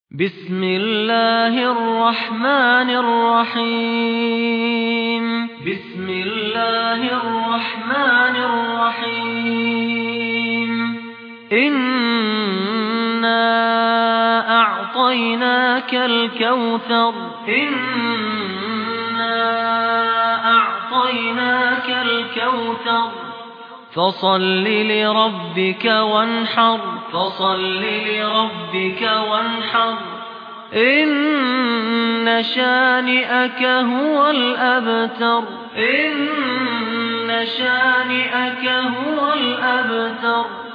بسم الله الرحمن الرحيم بسم الله الرحمن الرحيم إنا أعطيناك الكوثر فصل لربك وانحر إن شانئك هو الأبتر